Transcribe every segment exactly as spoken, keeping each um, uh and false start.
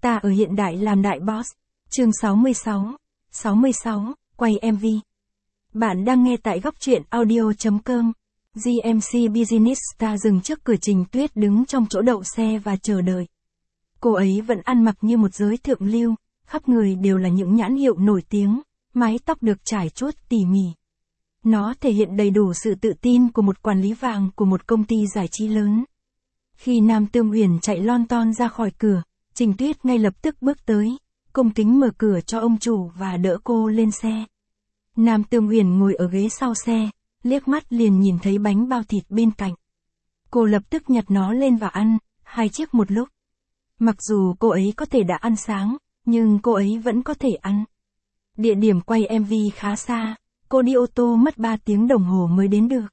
Ta ở hiện đại làm đại boss. Chương sáu mươi sáu. sáu mươi sáu, quay em vê. Bạn đang nghe tại góc truyện audio chấm com. giê em xê Business Star dừng trước cửa Trình Tuyết đứng trong chỗ đậu xe và chờ đợi. Cô ấy vẫn ăn mặc như một giới thượng lưu, khắp người đều là những nhãn hiệu nổi tiếng, mái tóc được trải chuốt tỉ mỉ. Nó thể hiện đầy đủ sự tự tin của một quản lý vàng của một công ty giải trí lớn. Khi Nam Tương Uyển chạy lon ton ra khỏi cửa, Trình Tuyết ngay lập tức bước tới, cung kính mở cửa cho ông chủ và đỡ cô lên xe. Nam Tương Uyển ngồi ở ghế sau xe, liếc mắt liền nhìn thấy bánh bao thịt bên cạnh. Cô lập tức nhặt nó lên và ăn, hai chiếc một lúc. Mặc dù cô ấy có thể đã ăn sáng, nhưng cô ấy vẫn có thể ăn. Địa điểm quay em vê khá xa, cô đi ô tô mất ba tiếng đồng hồ mới đến được.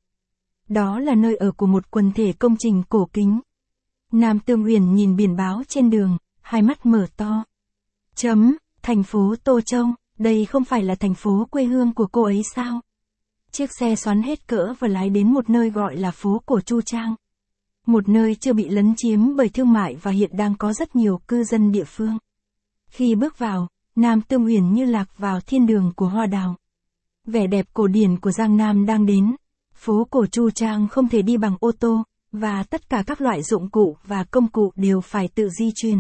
Đó là nơi ở của một quần thể công trình cổ kính. Nam Tương Uyển nhìn biển báo trên đường, hai mắt mở to. Chấm, thành phố Tô Châu, đây không phải là thành phố quê hương của cô ấy sao? Chiếc xe xoắn hết cỡ và lái đến một nơi gọi là phố cổ Chu Trang. Một nơi chưa bị lấn chiếm bởi thương mại và hiện đang có rất nhiều cư dân địa phương. Khi bước vào, Nam Tương Uyển như lạc vào thiên đường của hoa đào. Vẻ đẹp cổ điển của Giang Nam đang đến. Phố cổ Chu Trang không thể đi bằng ô tô, và tất cả các loại dụng cụ và công cụ đều phải tự di chuyển.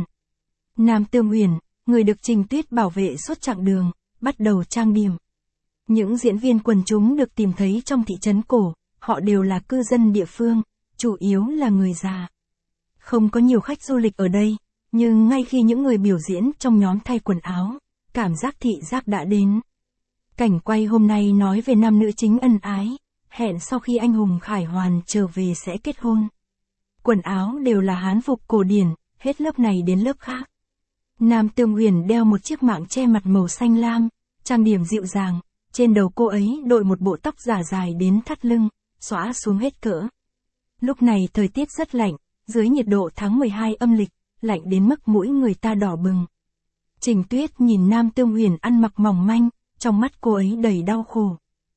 Nam Tương Uyển, người được Trình Tuyết bảo vệ suốt chặng đường, bắt đầu trang điểm. Những diễn viên quần chúng được tìm thấy trong thị trấn cổ, họ đều là cư dân địa phương, chủ yếu là người già. Không có nhiều khách du lịch ở đây, nhưng ngay khi những người biểu diễn trong nhóm thay quần áo, cảm giác thị giác đã đến. Cảnh quay hôm nay nói về nam nữ chính ân ái, hẹn sau khi anh hùng Khải Hoàn trở về sẽ kết hôn. Quần áo đều là hán phục cổ điển, hết lớp này đến lớp khác. Nam Tương Uyển đeo một chiếc mạng che mặt màu xanh lam, trang điểm dịu dàng, trên đầu cô ấy đội một bộ tóc giả dài đến thắt lưng, xõa xuống hết cỡ. Lúc này thời tiết rất lạnh, dưới nhiệt độ tháng mười hai âm lịch, lạnh đến mức mũi người ta đỏ bừng. Trình Tuyết nhìn Nam Tương Uyển ăn mặc mỏng manh, trong mắt cô ấy đầy đau khổ.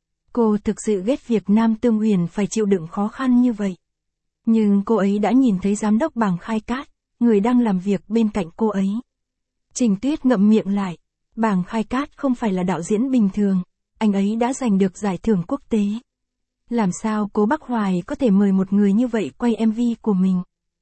Cô thực sự ghét việc Nam Tương Uyển phải chịu đựng khó khăn như vậy. Nhưng cô ấy đã nhìn thấy giám đốc Bàng Khai Cát, người đang làm việc bên cạnh cô ấy. Trình Tuyết ngậm miệng lại, Bàng Khai Cát không phải là đạo diễn bình thường, anh ấy đã giành được giải thưởng quốc tế. Làm sao Cố Bắc Hoài có thể mời một người như vậy quay em vê của mình?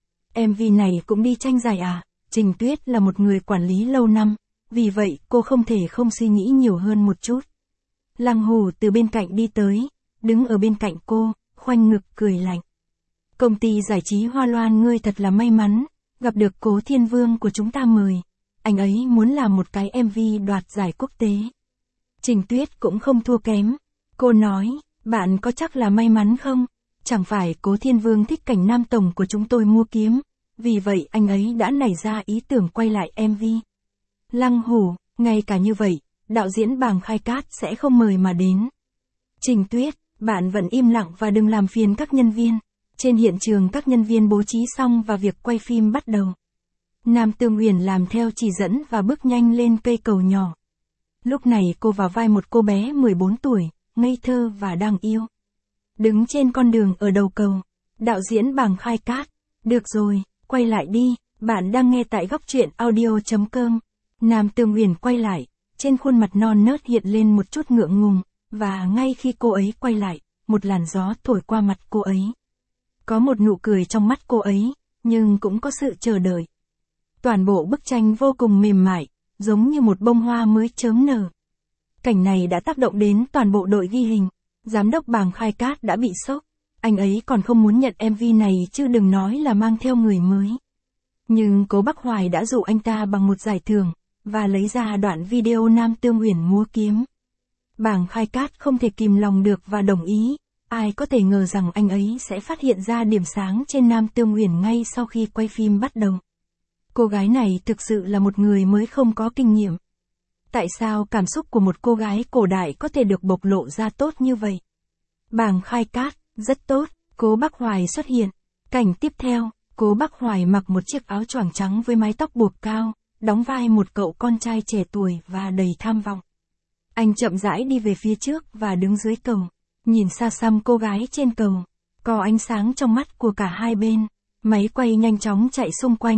em vê này cũng đi tranh giải à? Trình Tuyết là một người quản lý lâu năm, vì vậy cô không thể không suy nghĩ nhiều hơn một chút. Lăng Hủ từ bên cạnh đi tới, đứng ở bên cạnh cô, khoanh ngực cười lạnh. Công ty giải trí Hoa Loan ngươi thật là may mắn, gặp được Cố Thiên Vương của chúng ta mời. Anh ấy muốn làm một cái em vê đoạt giải quốc tế. Trình Tuyết cũng không thua kém. Cô nói, bạn có chắc là may mắn không? Chẳng phải Cố Thiên Vương thích cảnh nam tổng của chúng tôi mua kiếm, vì vậy anh ấy đã nảy ra ý tưởng quay lại em vê. Lăng Hủ, ngay cả như vậy, đạo diễn Bàng Khai Cát sẽ không mời mà đến. Trình Tuyết, bạn vẫn im lặng và đừng làm phiền các nhân viên. Trên hiện trường các nhân viên bố trí xong và việc quay phim bắt đầu. Nam Tương Uyển làm theo chỉ dẫn và bước nhanh lên cây cầu nhỏ. Lúc này cô vào vai một cô bé mười bốn tuổi, ngây thơ và đáng yêu. Đứng trên con đường ở đầu cầu, đạo diễn Bàng Khai Cát, được rồi, quay lại đi, bạn đang nghe tại góc truyện audio chấm com. Nam Tương Uyển quay lại, trên khuôn mặt non nớt hiện lên một chút ngượng ngùng, và ngay khi cô ấy quay lại, một làn gió thổi qua mặt cô ấy. Có một nụ cười trong mắt cô ấy, nhưng cũng có sự chờ đợi. Toàn bộ bức tranh vô cùng mềm mại, giống như một bông hoa mới chớm nở. Cảnh này đã tác động đến toàn bộ đội ghi hình. Giám đốc Bàng Khai Cát đã bị sốc. Anh ấy còn không muốn nhận em vê này chứ đừng nói là mang theo người mới. Nhưng Cố Bắc Hoài đã dụ anh ta bằng một giải thưởng, và lấy ra đoạn video Nam Tương Uyển múa kiếm. Bàng Khai Cát không thể kìm lòng được và đồng ý. Ai có thể ngờ rằng anh ấy sẽ phát hiện ra điểm sáng trên Nam Tương Uyển ngay sau khi quay phim bắt đầu. Cô gái này thực sự là một người mới không có kinh nghiệm. Tại sao cảm xúc của một cô gái cổ đại có thể được bộc lộ ra tốt như vậy? Bàng Khai Cát, rất tốt, Cố Bắc Hoài xuất hiện. Cảnh tiếp theo, Cố Bắc Hoài mặc một chiếc áo choàng trắng với mái tóc buộc cao, đóng vai một cậu con trai trẻ tuổi và đầy tham vọng. Anh chậm rãi đi về phía trước và đứng dưới cầu, nhìn xa xăm cô gái trên cầu. Có ánh sáng trong mắt của cả hai bên, máy quay nhanh chóng chạy xung quanh,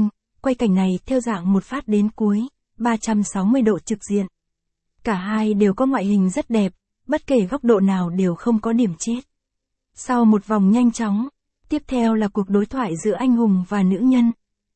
quay cảnh này theo dạng một phát đến cuối, ba trăm sáu mươi độ trực diện. Cả hai đều có ngoại hình rất đẹp, bất kể góc độ nào đều không có điểm chết. Sau một vòng nhanh chóng, tiếp theo là cuộc đối thoại giữa anh hùng và nữ nhân.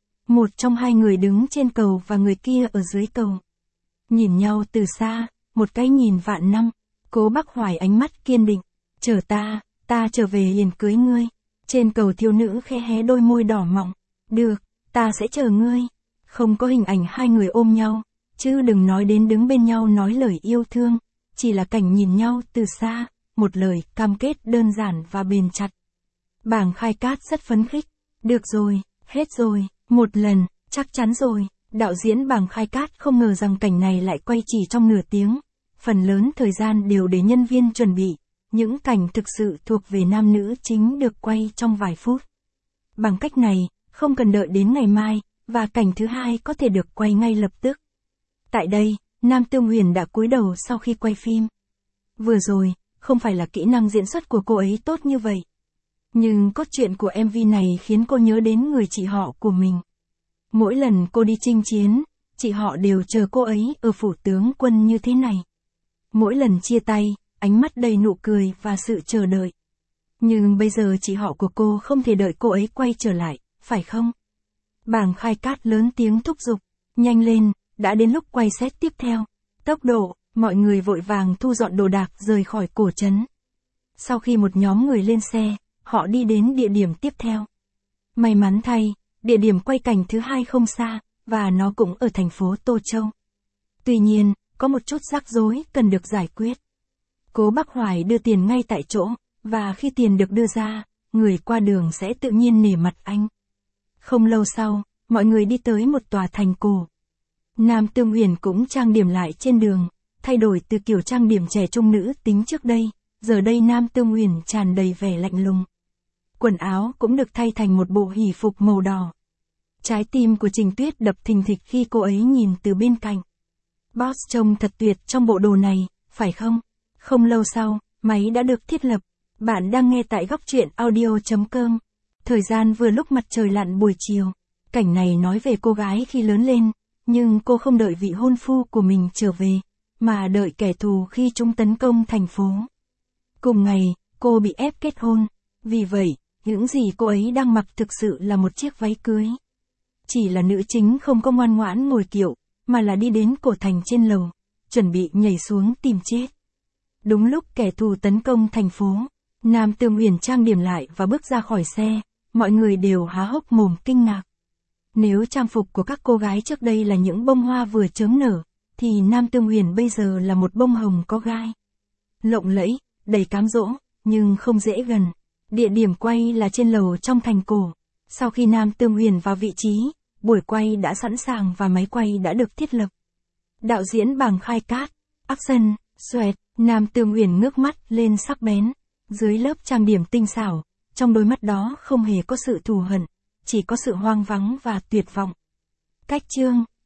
Một trong hai người đứng trên cầu và người kia ở dưới cầu. Nhìn nhau từ xa, một cái nhìn vạn năm. Cố Bắc Hoài ánh mắt kiên định. Chờ ta, ta trở về liền cưới ngươi. Trên cầu thiếu nữ khẽ hé đôi môi đỏ mọng. Được, ta sẽ chờ ngươi. Không có hình ảnh hai người ôm nhau, chứ đừng nói đến đứng bên nhau nói lời yêu thương. Chỉ là cảnh nhìn nhau từ xa, một lời cam kết đơn giản và bền chặt. Bàng Khai Cát rất phấn khích. Được rồi, hết rồi, một lần, chắc chắn rồi. Đạo diễn Bàng Khai Cát không ngờ rằng cảnh này lại quay chỉ trong nửa tiếng. Phần lớn thời gian đều để nhân viên chuẩn bị. Những cảnh thực sự thuộc về nam nữ chính được quay trong vài phút. Bằng cách này, không cần đợi đến ngày mai, và cảnh thứ hai có thể được quay ngay lập tức. Tại đây, Nam Tương Huyền đã cúi đầu sau khi quay phim. Vừa rồi, không phải là kỹ năng diễn xuất của cô ấy tốt như vậy. Nhưng cốt truyện của em vê này khiến cô nhớ đến người chị họ của mình. Mỗi lần cô đi chinh chiến, chị họ đều chờ cô ấy ở phủ tướng quân như thế này. Mỗi lần chia tay, ánh mắt đầy nụ cười và sự chờ đợi. Nhưng bây giờ chị họ của cô không thể đợi cô ấy quay trở lại, phải không? Bàng Khai Cát lớn tiếng thúc giục. Nhanh lên, đã đến lúc quay set tiếp theo. Tốc độ, mọi người vội vàng thu dọn đồ đạc rời khỏi cổ trấn. Sau khi một nhóm người lên xe, họ đi đến địa điểm tiếp theo. May mắn thay, địa điểm quay cảnh thứ hai không xa, và nó cũng ở thành phố Tô Châu. Tuy nhiên, có một chút rắc rối cần được giải quyết. Cố Bắc Hoài đưa tiền ngay tại chỗ, và khi tiền được đưa ra, người qua đường sẽ tự nhiên nể mặt anh. Không lâu sau, mọi người đi tới một tòa thành cổ. Nam Tương Huyền cũng trang điểm lại trên đường, thay đổi từ kiểu trang điểm trẻ trung nữ tính trước đây, giờ đây Nam Tương Huyền tràn đầy vẻ lạnh lùng. Quần áo cũng được thay thành một bộ hỷ phục màu đỏ. Trái tim của Trình Tuyết đập thình thịch khi cô ấy nhìn từ bên cạnh. Boss trông thật tuyệt trong bộ đồ này, phải không? Không lâu sau, máy đã được thiết lập. Bạn đang nghe tại góc truyện audio chấm com. Thời gian vừa lúc mặt trời lặn buổi chiều. Cảnh này nói về cô gái khi lớn lên, nhưng cô không đợi vị hôn phu của mình trở về, mà đợi kẻ thù khi chúng tấn công thành phố. Cùng ngày, cô bị ép kết hôn. Vì vậy, những gì cô ấy đang mặc thực sự là một chiếc váy cưới. Chỉ là nữ chính không có ngoan ngoãn ngồi kiệu, mà là đi đến cổ thành trên lầu, chuẩn bị nhảy xuống tìm chết. Đúng lúc kẻ thù tấn công thành phố, Nam Tương Huyền trang điểm lại và bước ra khỏi xe, mọi người đều há hốc mồm kinh ngạc. Nếu trang phục của các cô gái trước đây là những bông hoa vừa chớm nở, thì Nam Tương Huyền bây giờ là một bông hồng có gai. Lộng lẫy, đầy cám dỗ, nhưng không dễ gần. Địa điểm quay là trên lầu trong thành cổ. Sau khi Nam Tương Huyền vào vị trí, buổi quay đã sẵn sàng và máy quay đã được thiết lập. Đạo diễn Bàng Khai Cát, action, xoẹt, Nam Tương Huyền ngước mắt lên sắc bén. Dưới lớp trang điểm tinh xảo, trong đôi mắt đó không hề có sự thù hận, chỉ có sự hoang vắng và tuyệt vọng. Cách chương